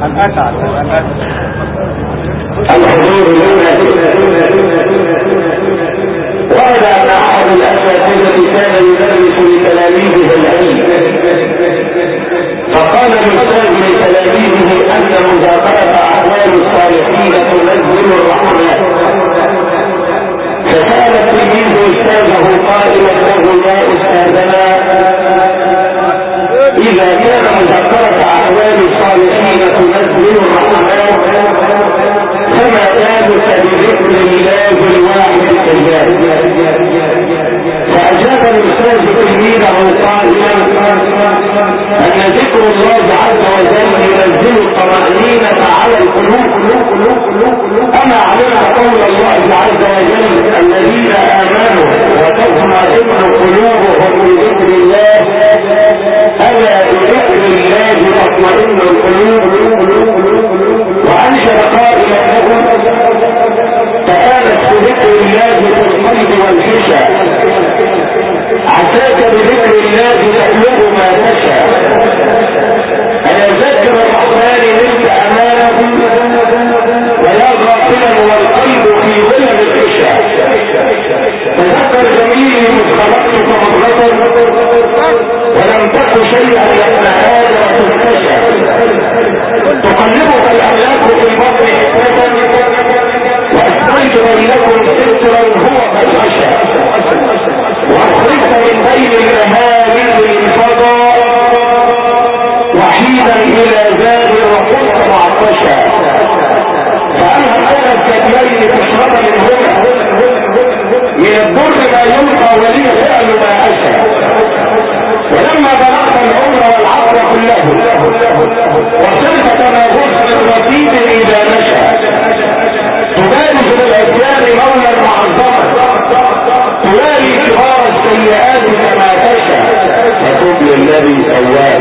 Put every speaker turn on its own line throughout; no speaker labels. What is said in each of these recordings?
الحضور ورد أن أحد الأساتذة كان يدرس لتلاميذه العلم، فقال الأستاذ لتلاميذه أن مذاكرة أحوال الصالحين تنزل الرحمات، فسأل التلميذ أستاذه قائلا له يا أستاذنا إذا كان مذاكرة أحوال الصالحين تنزل الرحمات فما بالك بذكر الله الواحد القيام؟ فأجاب الأستاذ تلميذه قائلا أن ذكر الله عز وجل ينزل الطمأنينة على القلوب، أما علمنا قول الله عز وجل الذين آمنوا وتطمئن قلوبهم بذكر الله، ألا بذكر الله تطمئن القلوب. وأنشد قائلا له تآلت بذكر الله في القلب والحشا، عساك بذكر الله تأمر ما تشاء، ألا ذكر الرحمن منك أمانه ويا غافلا والقلب في ظلم الحشا، تذكر جميل مدخلتك مرة ولم تكن شيئا يا ابن آدم تنتشى، تقلبك الأملاك في البطن إحساسا وأسقيت بينكم سترا هو قد غشى، وأخرجت من بين المهامل الفضاء وحيدا إلى ذاب وقلت معطشا، فألهم أنا الثديين تشرب منهما من الدر ما يلقى ولي فعل ما أشى، ولما بلغت العمر والعقل كله وصرت كما غصن الرصيد إذا مشى، تبارز بالأسيان مولا معظما توالي كبار السيئات كما تشى، فتب للذي سواك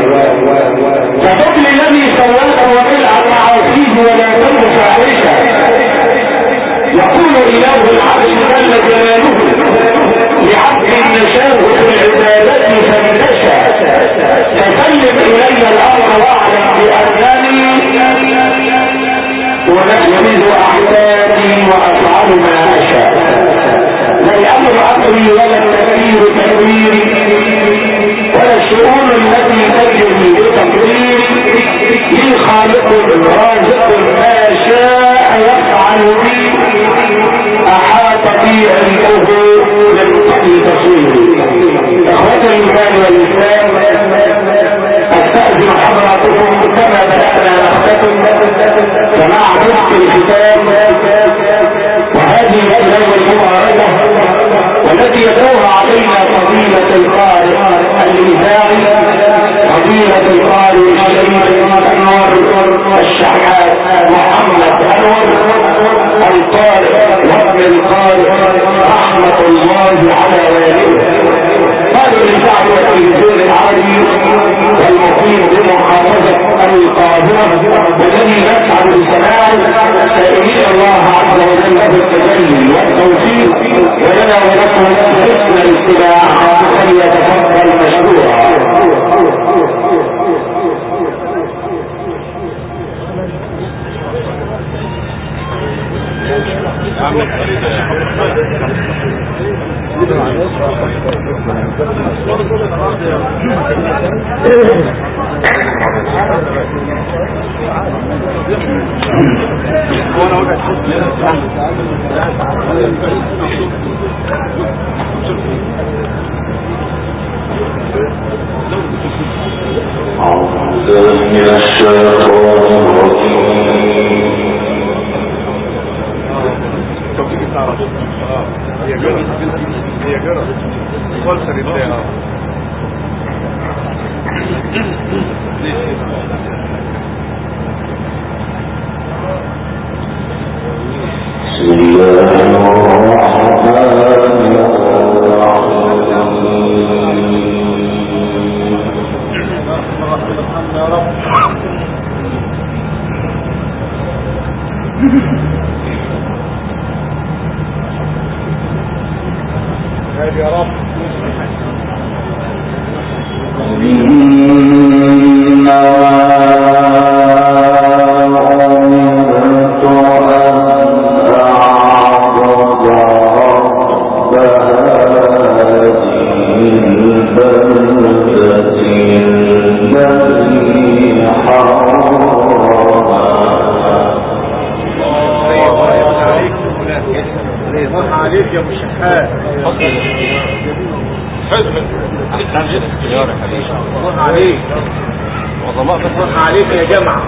وملعب معاصيه ولا تنم فاحشة، يقول إله العرش جل جلاله لعبد نشاه في العبادة فانتشى، فسلم إلي الأمر واعلم بأنني ونجمد أحساني وأفعل ما أشاء، لا الأمر أمري ولا التكبير تكبيري ولا الشؤون التي تجري بتقديري، لي خالق رازق ما شاء يفعل بي، أحاط بي علمه من قبل تصويري. إخوة الإيمان والإسلام، أستأذن حضراتكم كما بدأنا نختتم فمع نصف الختام، وهذه الليلة المباركة والتي يدعوها علينا فضيلة القارئ الإذاعي فضيلة القارئ الشريف أنور الشحات محمد أنور القارئ وابن القارئ رحمة الله على والده، قارئ الإذاعة والتلفزيون العربي والمقيم بمحافظة القاهرة، والذي نسعد بسماعه سائلين الله عز وجل بالتجلي والتوفيق ولنا ولكم حسن الاستماع، فليتفضل مشكورا.
يا رب عليك وضماء فتح عليك يا جماعة.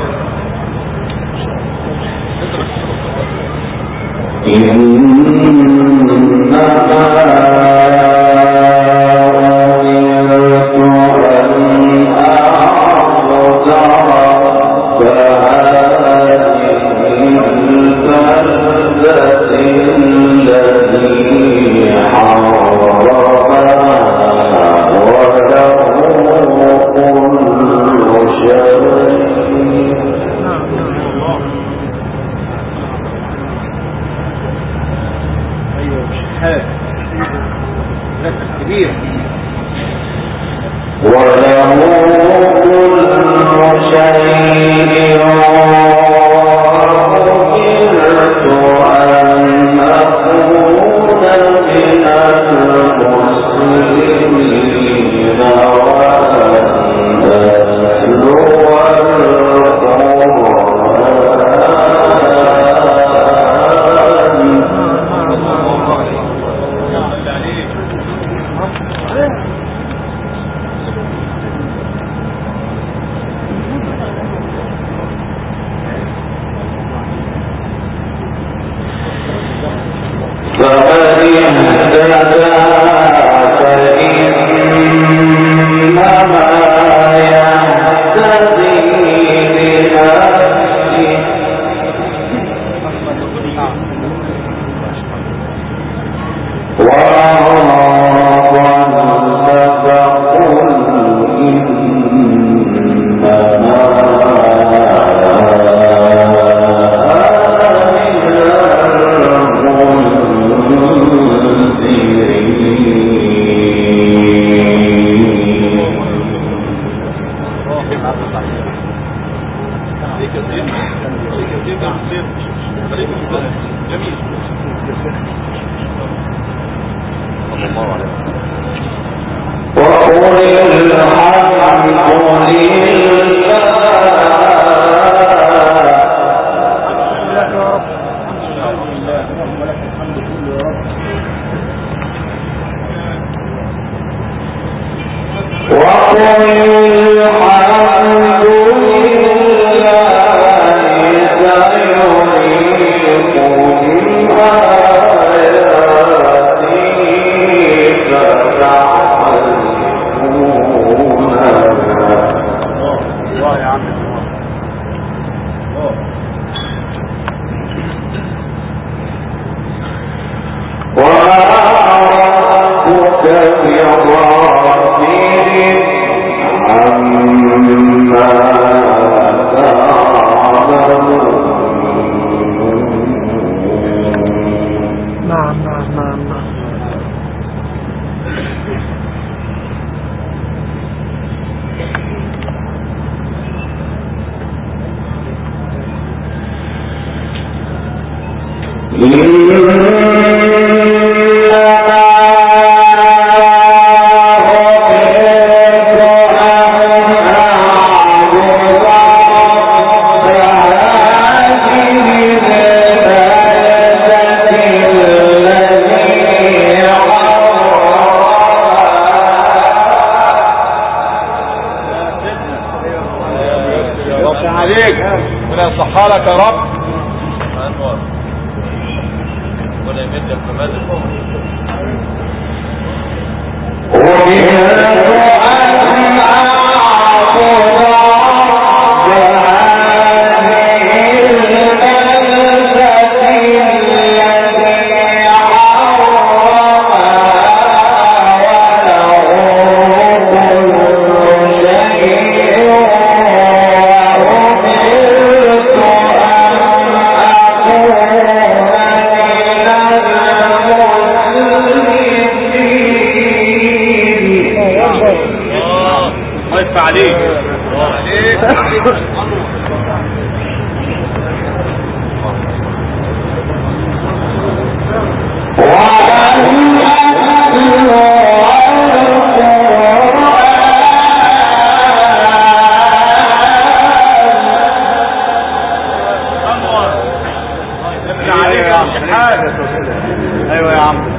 ايوه يا عم.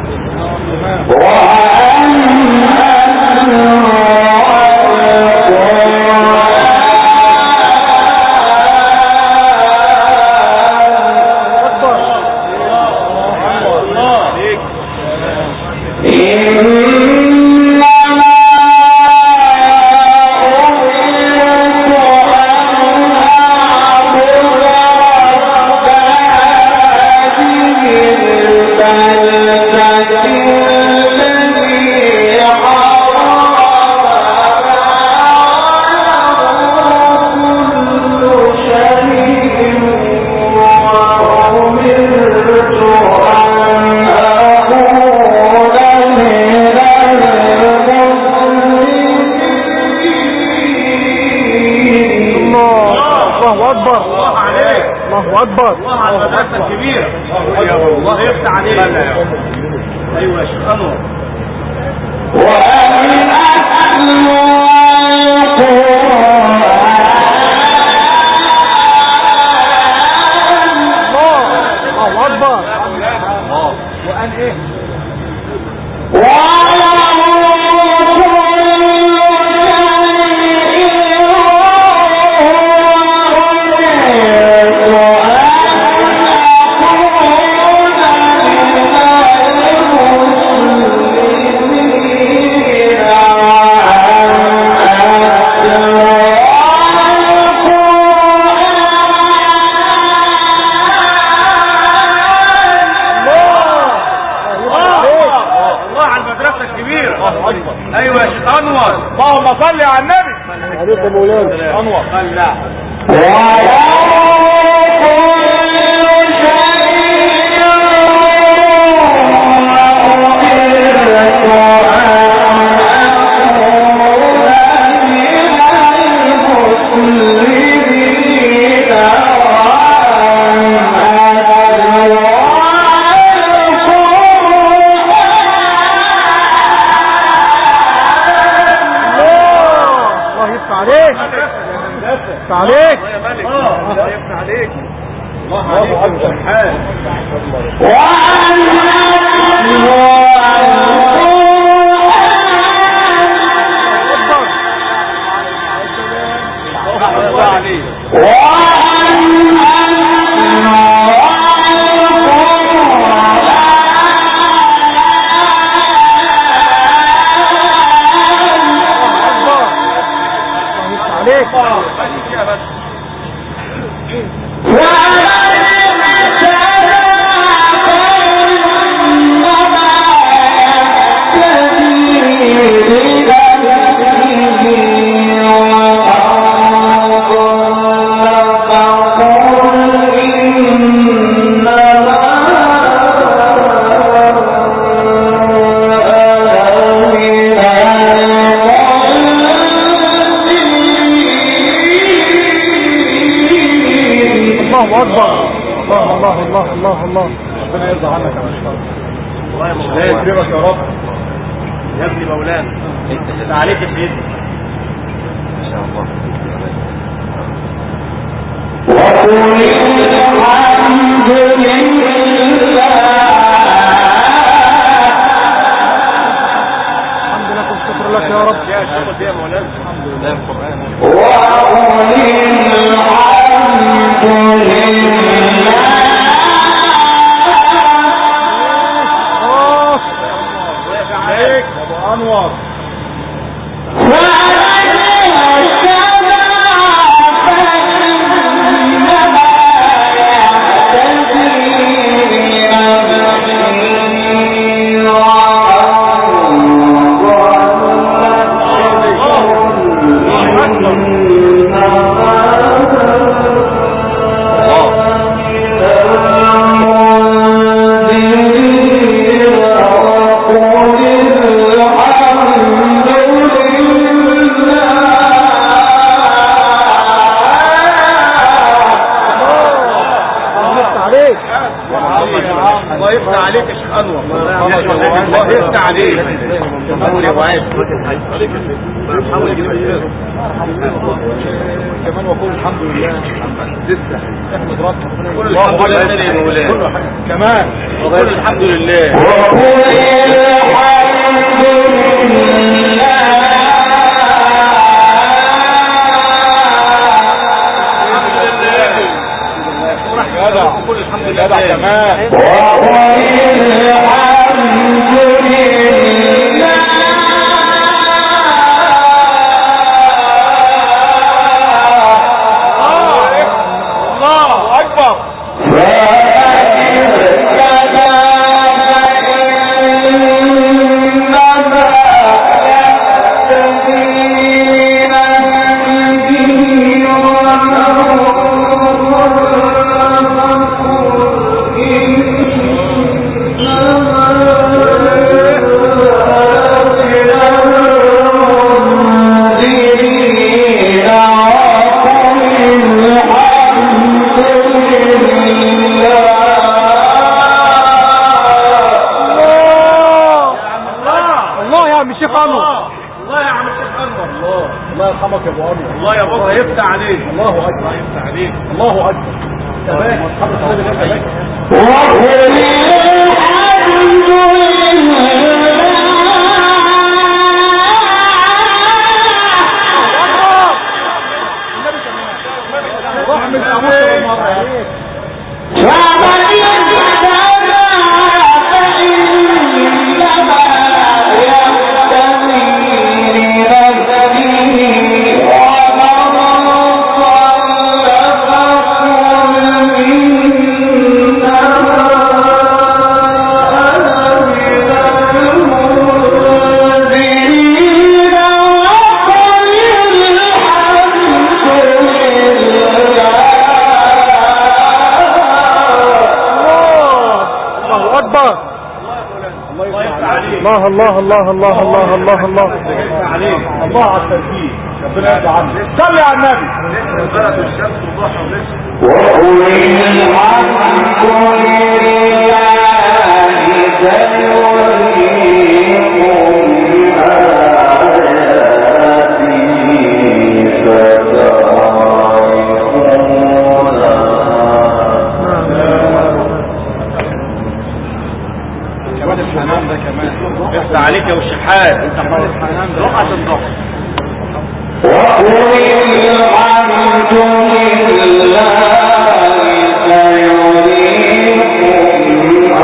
الله اكبر.
الله عليك.
الله اكبر.
الله على المدرسة الكبيرة. الله يفتح عليك. ايوه يا شيخ انور.
الله اكبر.
وقال ايه؟ ايوه يا شيخ انور.
اللهم صل على النبي. عليك يا مولانا انور.
صلى.
عليك.
الله يفتح عليك. الله عليك.
الله ربنا يرضى عنك يا مشكور.
الله يا مولانا يكرمك يا رب يا ابن مولانا. انت عليك يا سيدي ان شاء الله.
وقل الحمد لله.
الحمد لله والشكر لك يا رب.
يا شيخ يا مولانا الحمد لله القرآن.
وقل الحمد لله.
انور كمان وقول الحمد لله. لسه احمد ربنا كل الحمد لله يا مولانا كمان وقول الحمد لله.
وقل الحمد لله.
كل الحمد لله كمان.
وقل الحمد لله.
الله يفتح عليك.
الله اكبر.
الله يفتح عليك.
الله اكبر. تمام. الله الله الله الله الله الله الله على التنفيذ. ربنا يرضى عنك. صلي على النبي. بلد الشمس وضحى ونسى. وقل الحمد لله
يفتح عليك يا والشحات. انت حاطط حنان رقعة الضغط.
وقل الحمد لله سيريكم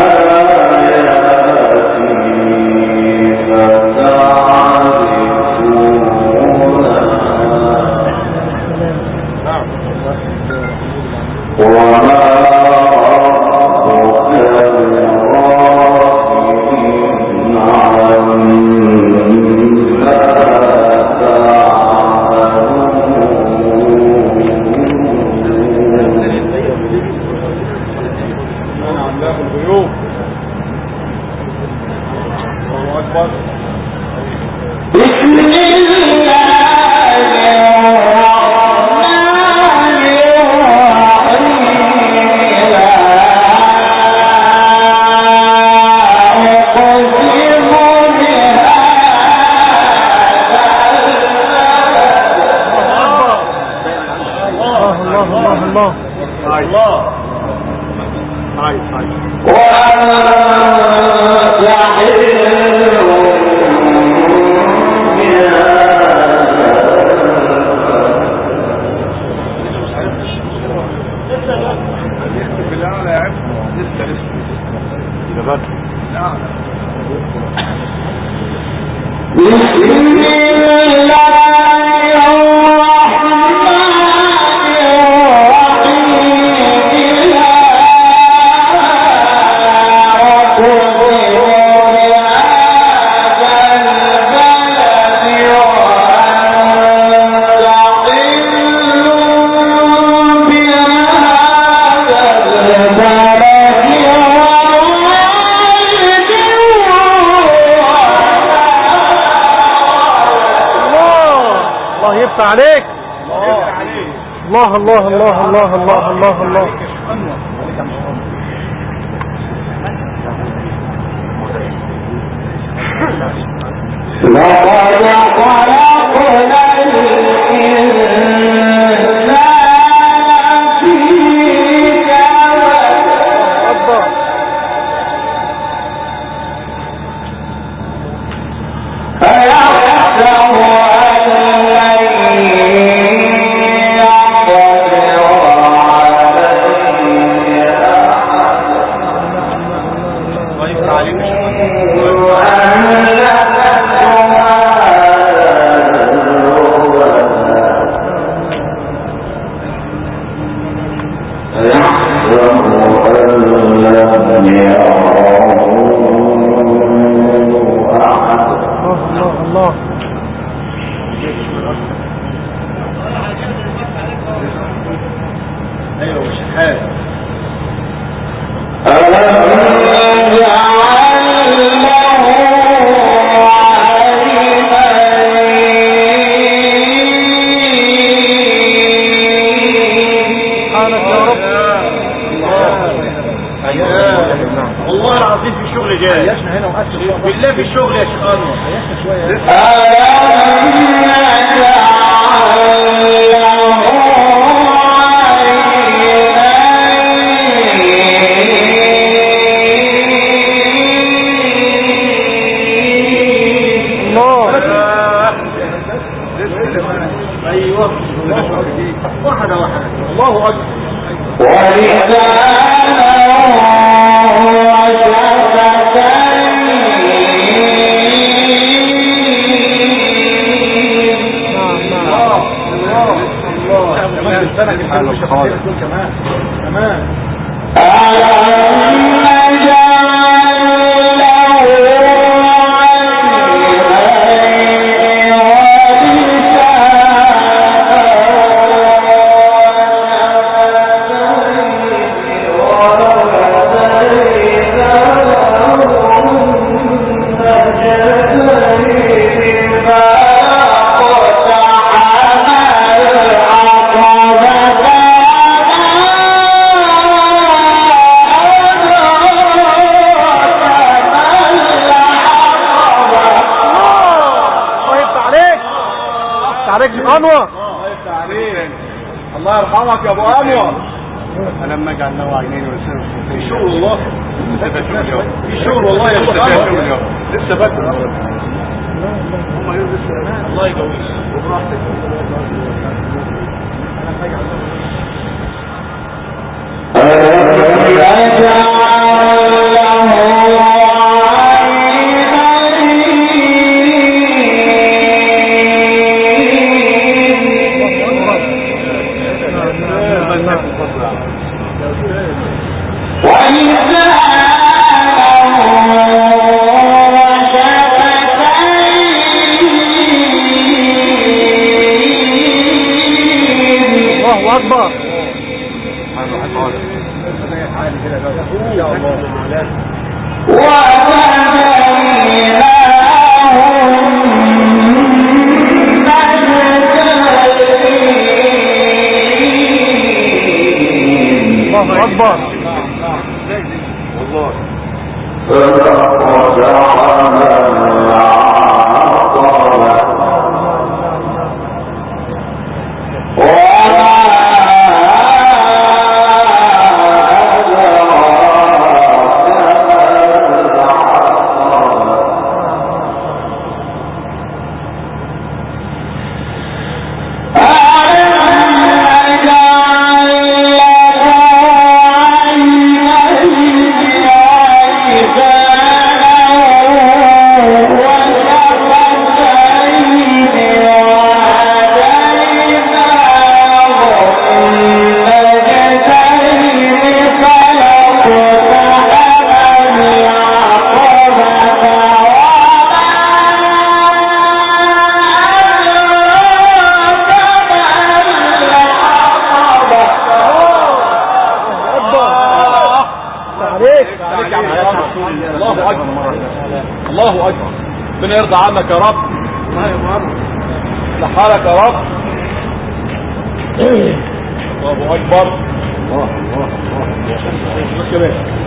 عليك. الله الله الله الله الله الله الله.
بالله في الشغل يا شيخ انور.
ألم نجعل
الله اكبر. الله يرحمك يا ابو انور.
فلما جعلناه عينين ولسانه
في شغل والله،
في شغل والله يا ابو انور،
لسه فاكر
هم لسه. الله يقويك وبراحتك.
الله اكبر. ربنا يرضى عنك يا رب.
الله يا ابو
لحالك يا رب. الله اكبر. الله الله الله كمان.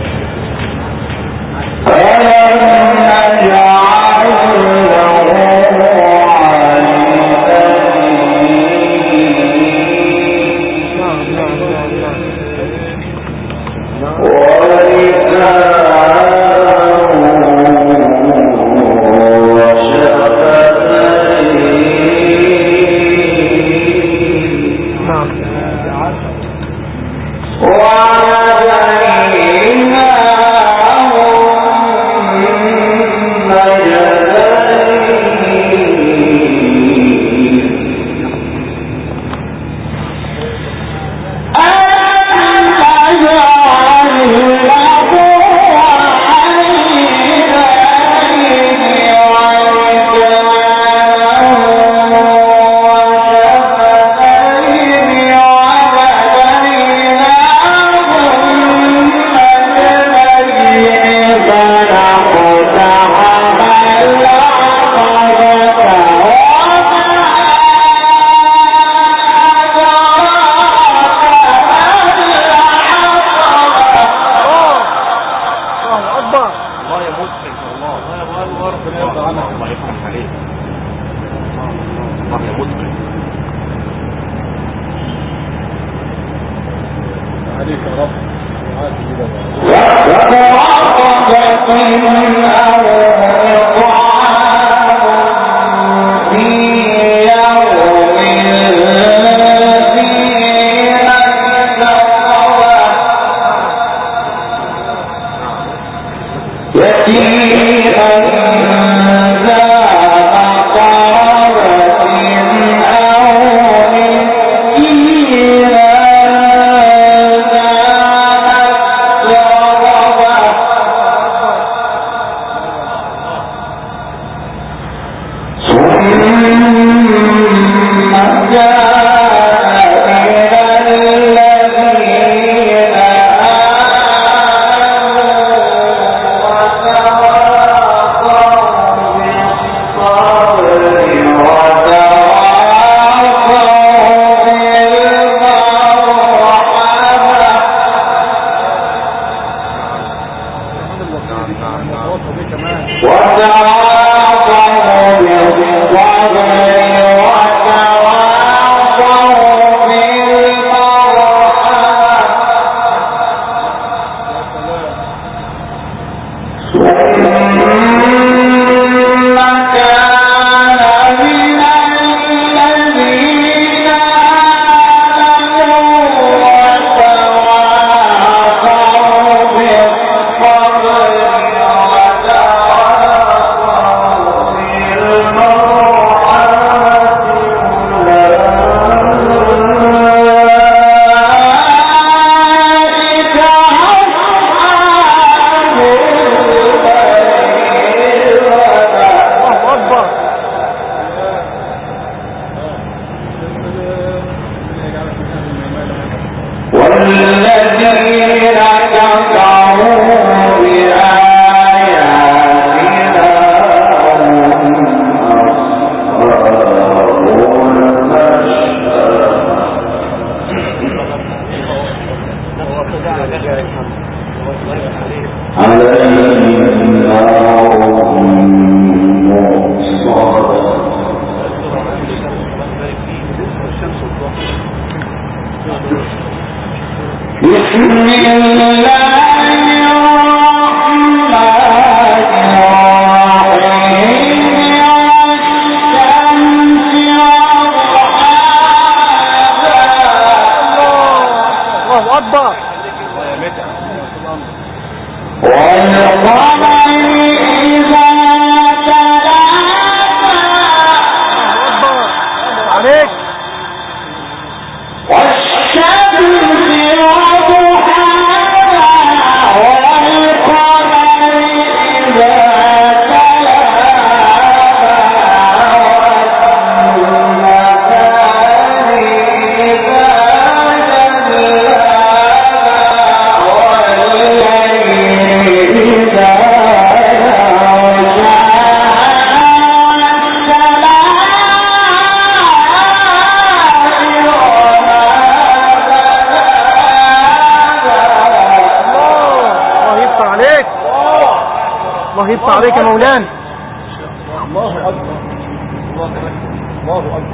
عليك يا مولانا. الله اكبر الله اكبر.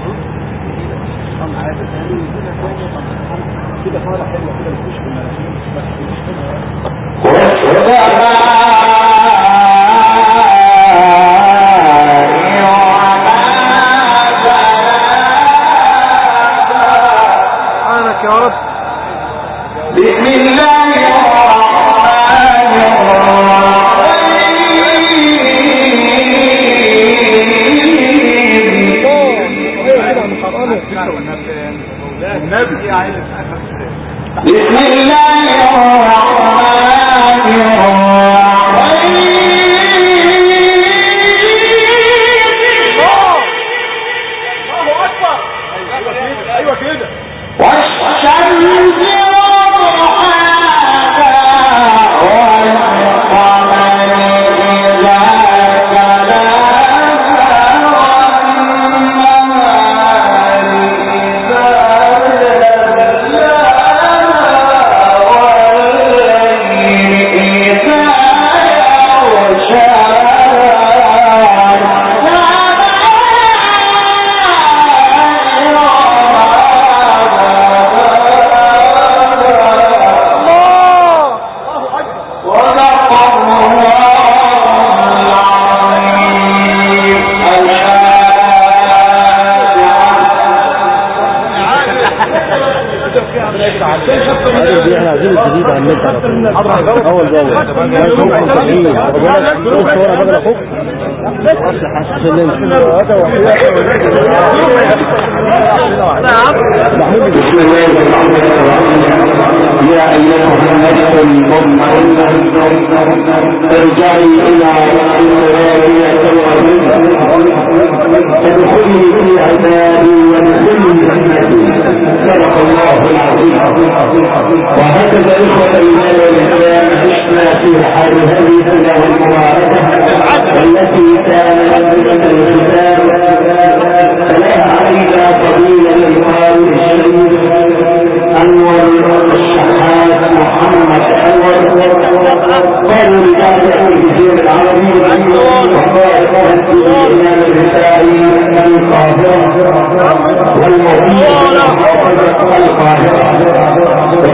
كده فاره حلوه كده بتخش في سبحانك يا رب.
بسم الله الرحمن الرحيم. بسم الله الرحمن الرحيم.
الله اكبر. ايوه كده.
والشمس
اول جوله
يا ايها النفس المطمئنه ارجعي الى ادخلي في عبادي وادخلي جنتي. صدق الله العظيم. وهكذا اخوه الايمان والاسلام عشنا في حال هذه السنه المباركه التي كانت من الختام. فلها علينا فضيله الامام الشريف انور الشحات محمد انور قالوا رجال التلفزيون العربي وقال الامام الرفاعي القاهره والموضوع القاهره.